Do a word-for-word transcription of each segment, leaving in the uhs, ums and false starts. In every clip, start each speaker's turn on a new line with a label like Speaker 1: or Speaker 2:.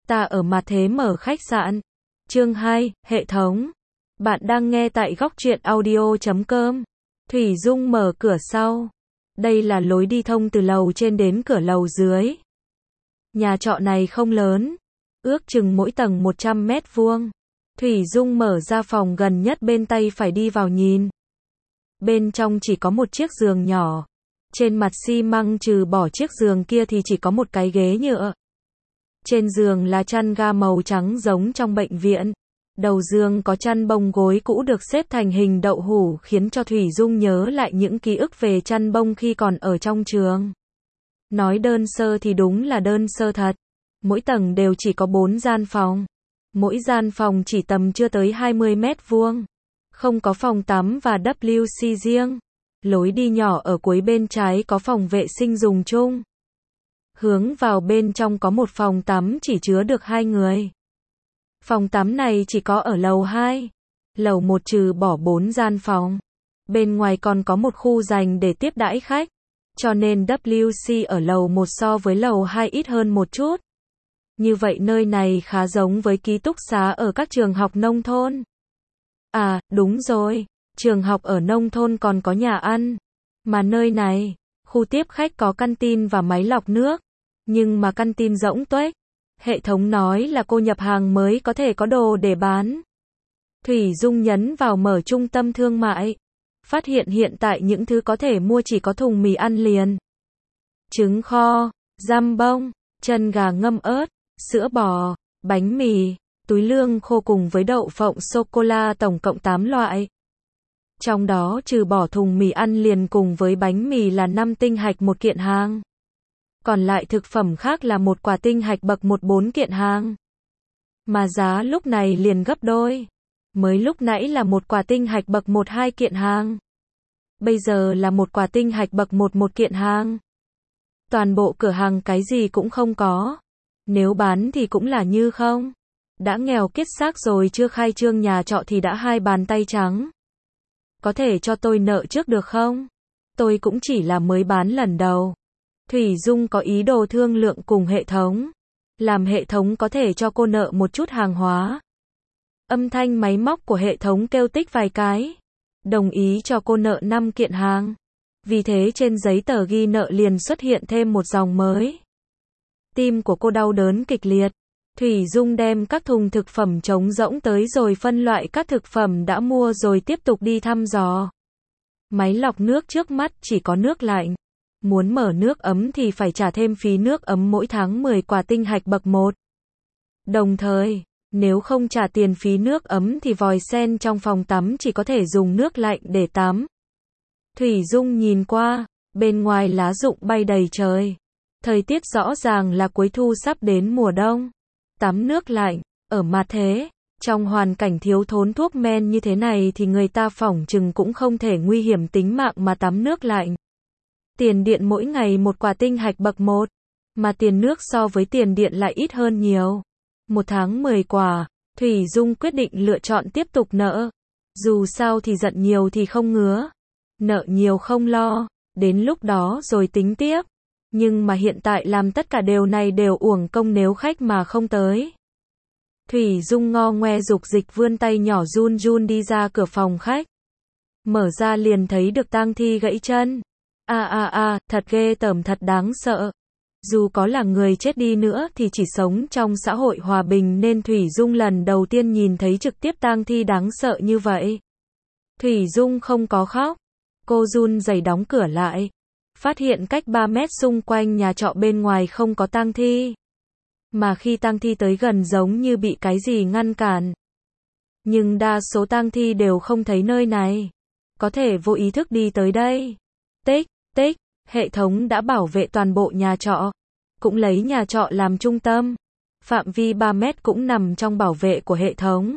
Speaker 1: Ta ở mặt thế mở khách sạn. Chương hai, hệ thống. Bạn đang nghe tại góc truyện audio chấm com. Thủy Dung mở cửa sau. Đây là lối đi thông từ lầu trên đến cửa lầu dưới. Nhà trọ này không lớn, ước chừng mỗi tầng một trăm mét vuông. Thủy Dung mở ra phòng gần nhất bên tay phải đi vào nhìn. Bên trong chỉ có một chiếc giường nhỏ. Trên mặt xi măng trừ bỏ chiếc giường kia thì chỉ có một cái ghế nhựa. Trên giường là chăn ga màu trắng giống trong bệnh viện. Đầu giường có chăn bông gối cũ được xếp thành hình đậu hũ khiến cho Thủy Dung nhớ lại những ký ức về chăn bông khi còn ở trong trường. Nói đơn sơ thì đúng là đơn sơ thật. Mỗi tầng đều chỉ có bốn gian phòng. Mỗi gian phòng chỉ tầm chưa tới hai mươi mét vuông. Không có phòng tắm và vê kép xê riêng. Lối đi nhỏ ở cuối bên trái có phòng vệ sinh dùng chung. Hướng vào bên trong có một phòng tắm chỉ chứa được hai người. Phòng tắm này chỉ có ở lầu hai. Lầu một trừ bỏ bốn gian phòng. Bên ngoài còn có một khu dành để tiếp đãi khách. Cho nên vê kép xê ở lầu một so với lầu hai ít hơn một chút. Như vậy nơi này khá giống với ký túc xá ở các trường học nông thôn. À, đúng rồi. Trường học ở nông thôn còn có nhà ăn. Mà nơi này, khu tiếp khách có canteen và máy lọc nước. Nhưng mà canteen rỗng tuếch. Hệ thống nói là cô nhập hàng mới có thể có đồ để bán. Thủy Dung nhấn vào mở trung tâm thương mại. Phát hiện hiện tại những thứ có thể mua chỉ có thùng mì ăn liền. Trứng kho, giam bông, chân gà ngâm ớt, sữa bò, bánh mì, túi lương khô cùng với đậu phộng sô-cô-la tổng cộng tám loại. Trong đó trừ bỏ thùng mì ăn liền cùng với bánh mì là năm tinh hạch một kiện hàng. Còn lại thực phẩm khác là một quả tinh hạch bậc một bốn kiện hàng. Mà giá lúc này liền gấp đôi. Mới lúc nãy là một quả tinh hạch bậc một hai kiện hàng. Bây giờ là một quả tinh hạch bậc một một kiện hàng. Toàn bộ cửa hàng cái gì cũng không có. Nếu bán thì cũng là như không. Đã nghèo kiết xác rồi chưa khai trương nhà trọ thì đã hai bàn tay trắng. Có thể cho tôi nợ trước được không? Tôi cũng chỉ là mới bán lần đầu. Thủy Dung có ý đồ thương lượng cùng hệ thống. Làm hệ thống có thể cho cô nợ một chút hàng hóa. Âm thanh máy móc của hệ thống kêu tích vài cái. Đồng ý cho cô nợ năm kiện hàng. Vì thế trên giấy tờ ghi nợ liền xuất hiện thêm một dòng mới. Tim của cô đau đớn kịch liệt. Thủy Dung đem các thùng thực phẩm trống rỗng tới rồi phân loại các thực phẩm đã mua rồi tiếp tục đi thăm dò. Máy lọc nước trước mắt chỉ có nước lạnh. Muốn mở nước ấm thì phải trả thêm phí nước ấm mỗi tháng mười quả tinh hạch bậc một. Đồng thời, nếu không trả tiền phí nước ấm thì vòi sen trong phòng tắm chỉ có thể dùng nước lạnh để tắm. Thủy Dung nhìn qua, bên ngoài lá rụng bay đầy trời. Thời tiết rõ ràng là cuối thu sắp đến mùa đông. Tắm nước lạnh, ở mặt thế, trong hoàn cảnh thiếu thốn thuốc men như thế này thì người ta phỏng chừng cũng không thể nguy hiểm tính mạng mà tắm nước lạnh. Tiền điện mỗi ngày một quả tinh hạch bậc một, mà tiền nước so với tiền điện lại ít hơn nhiều. Một tháng mười quả, Thủy Dung quyết định lựa chọn tiếp tục nợ. Dù sao thì giận nhiều thì không ngứa. Nợ nhiều không lo, đến lúc đó rồi tính tiếp. Nhưng mà hiện tại làm tất cả điều này đều uổng công nếu khách mà không tới. Thủy Dung ngo ngoe dục dịch vươn tay nhỏ run run đi ra cửa phòng khách. Mở ra liền thấy được tang thi gãy chân. A a a, thật ghê tởm thật đáng sợ. Dù có là người chết đi nữa thì chỉ sống trong xã hội hòa bình nên Thủy Dung lần đầu tiên nhìn thấy trực tiếp tang thi đáng sợ như vậy. Thủy Dung không có khóc. Cô run rẩy đóng cửa lại. Phát hiện cách ba mét xung quanh nhà trọ bên ngoài không có tang thi. Mà khi tang thi tới gần giống như bị cái gì ngăn cản. Nhưng đa số tang thi đều không thấy nơi này. Có thể vô ý thức đi tới đây. Tích, tích, hệ thống đã bảo vệ toàn bộ nhà trọ. Cũng lấy nhà trọ làm trung tâm. Phạm vi ba mét cũng nằm trong bảo vệ của hệ thống.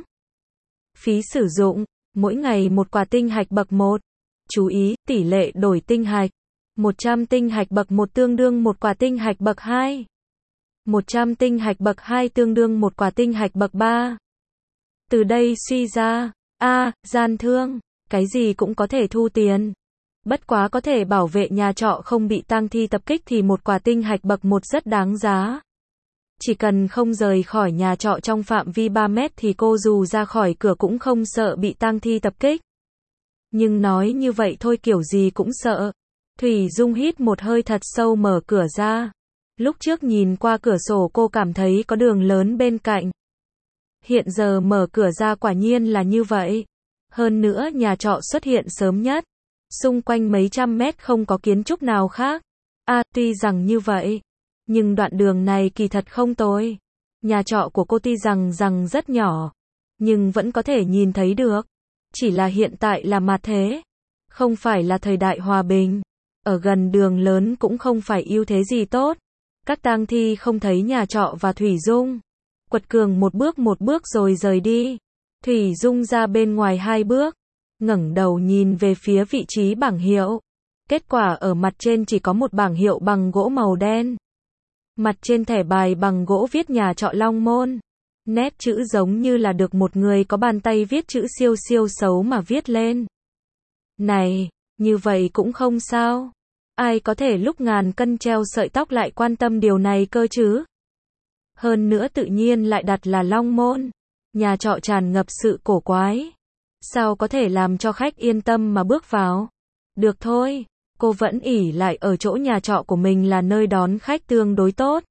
Speaker 1: Phí sử dụng, mỗi ngày một quả tinh hạch bậc một. Chú ý, tỷ lệ đổi tinh hạch. một trăm tinh hạch bậc một tương đương một quả tinh hạch bậc hai. một trăm tinh hạch bậc hai tương đương một quả tinh hạch bậc ba. Từ đây suy ra, a, gian thương, cái gì cũng có thể thu tiền. Bất quá có thể bảo vệ nhà trọ không bị tang thi tập kích thì một quả tinh hạch bậc một rất đáng giá. Chỉ cần không rời khỏi nhà trọ trong phạm vi ba mét thì cô dù ra khỏi cửa cũng không sợ bị tang thi tập kích. Nhưng nói như vậy thôi kiểu gì cũng sợ. Thủy Dung hít một hơi thật sâu mở cửa ra. Lúc trước nhìn qua cửa sổ cô cảm thấy có đường lớn bên cạnh. Hiện giờ mở cửa ra quả nhiên là như vậy. Hơn nữa nhà trọ xuất hiện sớm nhất. Xung quanh mấy trăm mét không có kiến trúc nào khác. À, tuy rằng như vậy, nhưng đoạn đường này kỳ thật không tồi. Nhà trọ của cô tuy rằng rằng rất nhỏ, nhưng vẫn có thể nhìn thấy được. Chỉ là hiện tại là mặt thế, không phải là thời đại hòa bình. Ở gần đường lớn cũng không phải ưu thế gì tốt. Các tang thi không thấy nhà trọ và Thủy Dung. Quật cường một bước một bước rồi rời đi. Thủy Dung ra bên ngoài hai bước, ngẩng đầu nhìn về phía vị trí bảng hiệu. Kết quả ở mặt trên chỉ có một bảng hiệu bằng gỗ màu đen. Mặt trên thẻ bài bằng gỗ viết nhà trọ Long Môn. Nét chữ giống như là được một người có bàn tay viết chữ siêu siêu xấu mà viết lên. Này, như vậy cũng không sao. Ai có thể lúc ngàn cân treo sợi tóc lại quan tâm điều này cơ chứ? Hơn nữa tự nhiên lại đặt là Long Môn. Nhà trọ tràn ngập sự cổ quái. Sao có thể làm cho khách yên tâm mà bước vào? Được thôi, cô vẫn ỷ lại ở chỗ nhà trọ của mình là nơi đón khách tương đối tốt.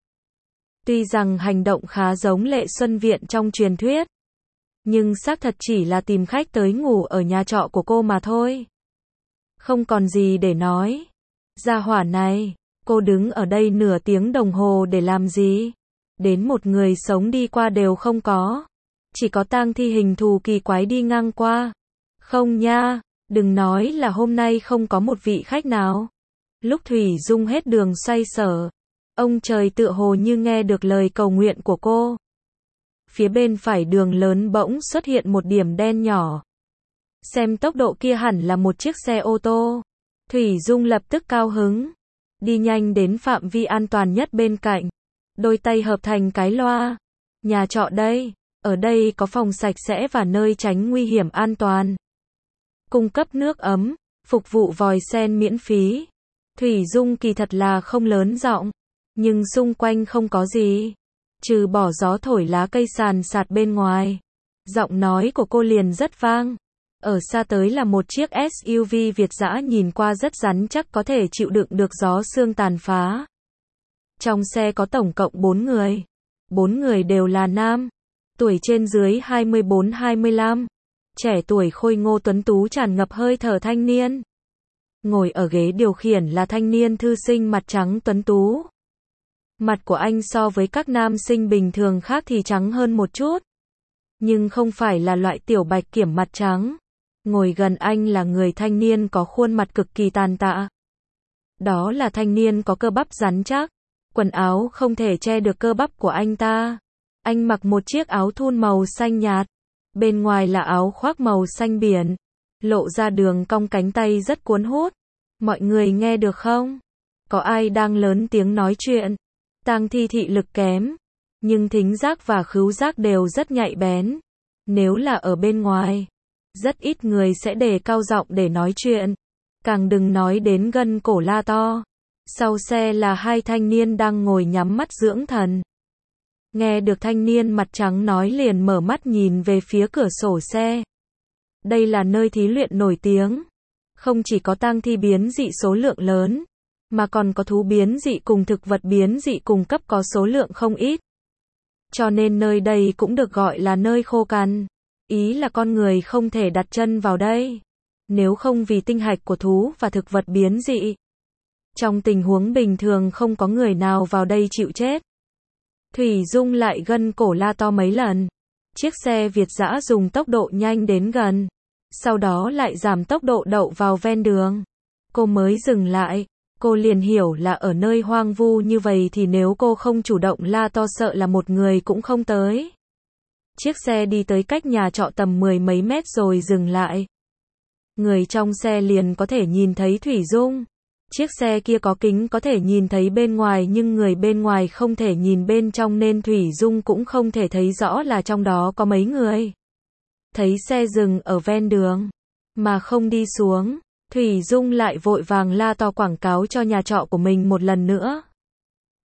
Speaker 1: Tuy rằng hành động khá giống Lệ Xuân Viện trong truyền thuyết, nhưng xác thật chỉ là tìm khách tới ngủ ở nhà trọ của cô mà thôi. Không còn gì để nói. Gia hỏa này, cô đứng ở đây nửa tiếng đồng hồ để làm gì? Đến một người sống đi qua đều không có. Chỉ có tang thi hình thù kỳ quái đi ngang qua. Không nha, đừng nói là hôm nay không có một vị khách nào. Lúc Thủy Dung hết đường xoay sở, ông trời tựa hồ như nghe được lời cầu nguyện của cô. Phía bên phải đường lớn bỗng xuất hiện một điểm đen nhỏ. Xem tốc độ kia hẳn là một chiếc xe ô tô. Thủy Dung lập tức cao hứng, đi nhanh đến phạm vi an toàn nhất bên cạnh. Đôi tay hợp thành cái loa. Nhà trọ đây, ở đây có phòng sạch sẽ và nơi tránh nguy hiểm an toàn. Cung cấp nước ấm, phục vụ vòi sen miễn phí. Thủy Dung kỳ thật là không lớn giọng, nhưng xung quanh không có gì, trừ bỏ gió thổi lá cây sàn sạt bên ngoài. Giọng nói của cô liền rất vang. Ở xa tới là một chiếc ét u vê Việt dã nhìn qua rất rắn chắc có thể chịu đựng được gió sương tàn phá. Trong xe có tổng cộng bốn người. Bốn người đều là nam. Tuổi trên dưới hai mươi bốn hai mươi lăm. Trẻ tuổi khôi ngô tuấn tú tràn ngập hơi thở thanh niên. Ngồi ở ghế điều khiển là thanh niên thư sinh mặt trắng tuấn tú. Mặt của anh so với các nam sinh bình thường khác thì trắng hơn một chút. Nhưng không phải là loại tiểu bạch kiểm mặt trắng. Ngồi gần anh là người thanh niên có khuôn mặt cực kỳ tàn tạ. Đó là thanh niên có cơ bắp rắn chắc. Quần áo không thể che được cơ bắp của anh ta. Anh mặc một chiếc áo thun màu xanh nhạt. Bên ngoài là áo khoác màu xanh biển. Lộ ra đường cong cánh tay rất cuốn hút. Mọi người nghe được không? Có ai đang lớn tiếng nói chuyện? Tang thi thị lực kém. Nhưng thính giác và khứu giác đều rất nhạy bén. Nếu là ở bên ngoài, rất ít người sẽ đề cao giọng để nói chuyện. Càng đừng nói đến gân cổ la to. Sau xe là hai thanh niên đang ngồi nhắm mắt dưỡng thần. Nghe được thanh niên mặt trắng nói liền mở mắt nhìn về phía cửa sổ xe. Đây là nơi thí luyện nổi tiếng. Không chỉ có tang thi biến dị số lượng lớn, mà còn có thú biến dị cùng thực vật biến dị cùng cấp có số lượng không ít. Cho nên nơi đây cũng được gọi là nơi khô cằn. Ý là con người không thể đặt chân vào đây. Nếu không vì tinh hạch của thú và thực vật biến dị. Trong tình huống bình thường không có người nào vào đây chịu chết. Thủy Dung lại gân cổ la to mấy lần. Chiếc xe Việt dã dùng tốc độ nhanh đến gần. Sau đó lại giảm tốc độ đậu vào ven đường. Cô mới dừng lại. Cô liền hiểu là ở nơi hoang vu như vậy thì nếu cô không chủ động la to sợ là một người cũng không tới. Chiếc xe đi tới cách nhà trọ tầm mười mấy mét rồi dừng lại. Người trong xe liền có thể nhìn thấy Thủy Dung. Chiếc xe kia có kính có thể nhìn thấy bên ngoài nhưng người bên ngoài không thể nhìn bên trong nên Thủy Dung cũng không thể thấy rõ là trong đó có mấy người. Thấy xe dừng ở ven đường, mà không đi xuống, Thủy Dung lại vội vàng la to quảng cáo cho nhà trọ của mình một lần nữa.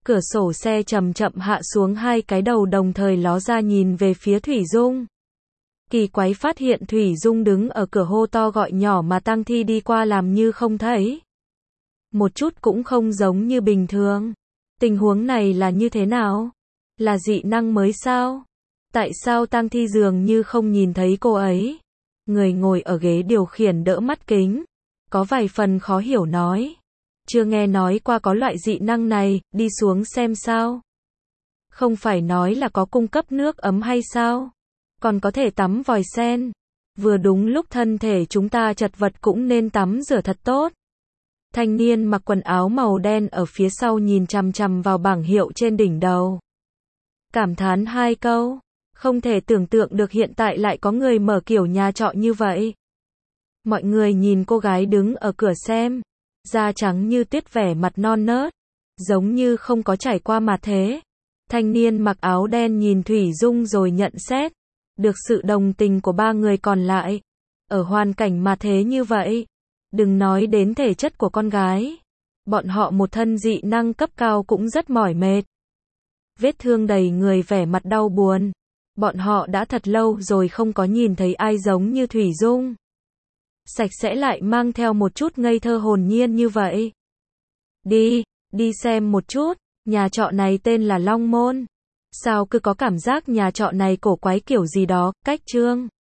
Speaker 1: Cửa sổ xe chậm chậm hạ xuống, hai cái đầu đồng thời ló ra nhìn về phía Thủy Dung. Kỳ quái phát hiện Thủy Dung đứng ở cửa hô to gọi nhỏ mà tang thi đi qua làm như không thấy. Một chút cũng không giống như bình thường. Tình huống này là như thế nào? Là dị năng mới sao? Tại sao tang thi dường như không nhìn thấy cô ấy? Người ngồi ở ghế điều khiển đỡ mắt kính, có vài phần khó hiểu nói. Chưa nghe nói qua có loại dị năng này, đi xuống xem sao. Không phải nói là có cung cấp nước ấm hay sao? Còn có thể tắm vòi sen. Vừa đúng lúc thân thể chúng ta chật vật cũng nên tắm rửa thật tốt. Thanh niên mặc quần áo màu đen ở phía sau nhìn chằm chằm vào bảng hiệu trên đỉnh đầu. Cảm thán hai câu. Không thể tưởng tượng được hiện tại lại có người mở kiểu nhà trọ như vậy. Mọi người nhìn cô gái đứng ở cửa xem. Da trắng như tuyết, vẻ mặt non nớt. Giống như không có trải qua mà thế. Thanh niên mặc áo đen nhìn Thủy Dung rồi nhận xét. Được sự đồng tình của ba người còn lại. Ở hoàn cảnh mà thế như vậy. Đừng nói đến thể chất của con gái. Bọn họ một thân dị năng cấp cao cũng rất mỏi mệt. Vết thương đầy người, vẻ mặt đau buồn. Bọn họ đã thật lâu rồi không có nhìn thấy ai giống như Thủy Dung. Sạch sẽ lại mang theo một chút ngây thơ hồn nhiên như vậy. Đi, đi xem một chút. Nhà trọ này tên là Long Môn. Sao cứ có cảm giác nhà trọ này cổ quái kiểu gì đó, cách Trương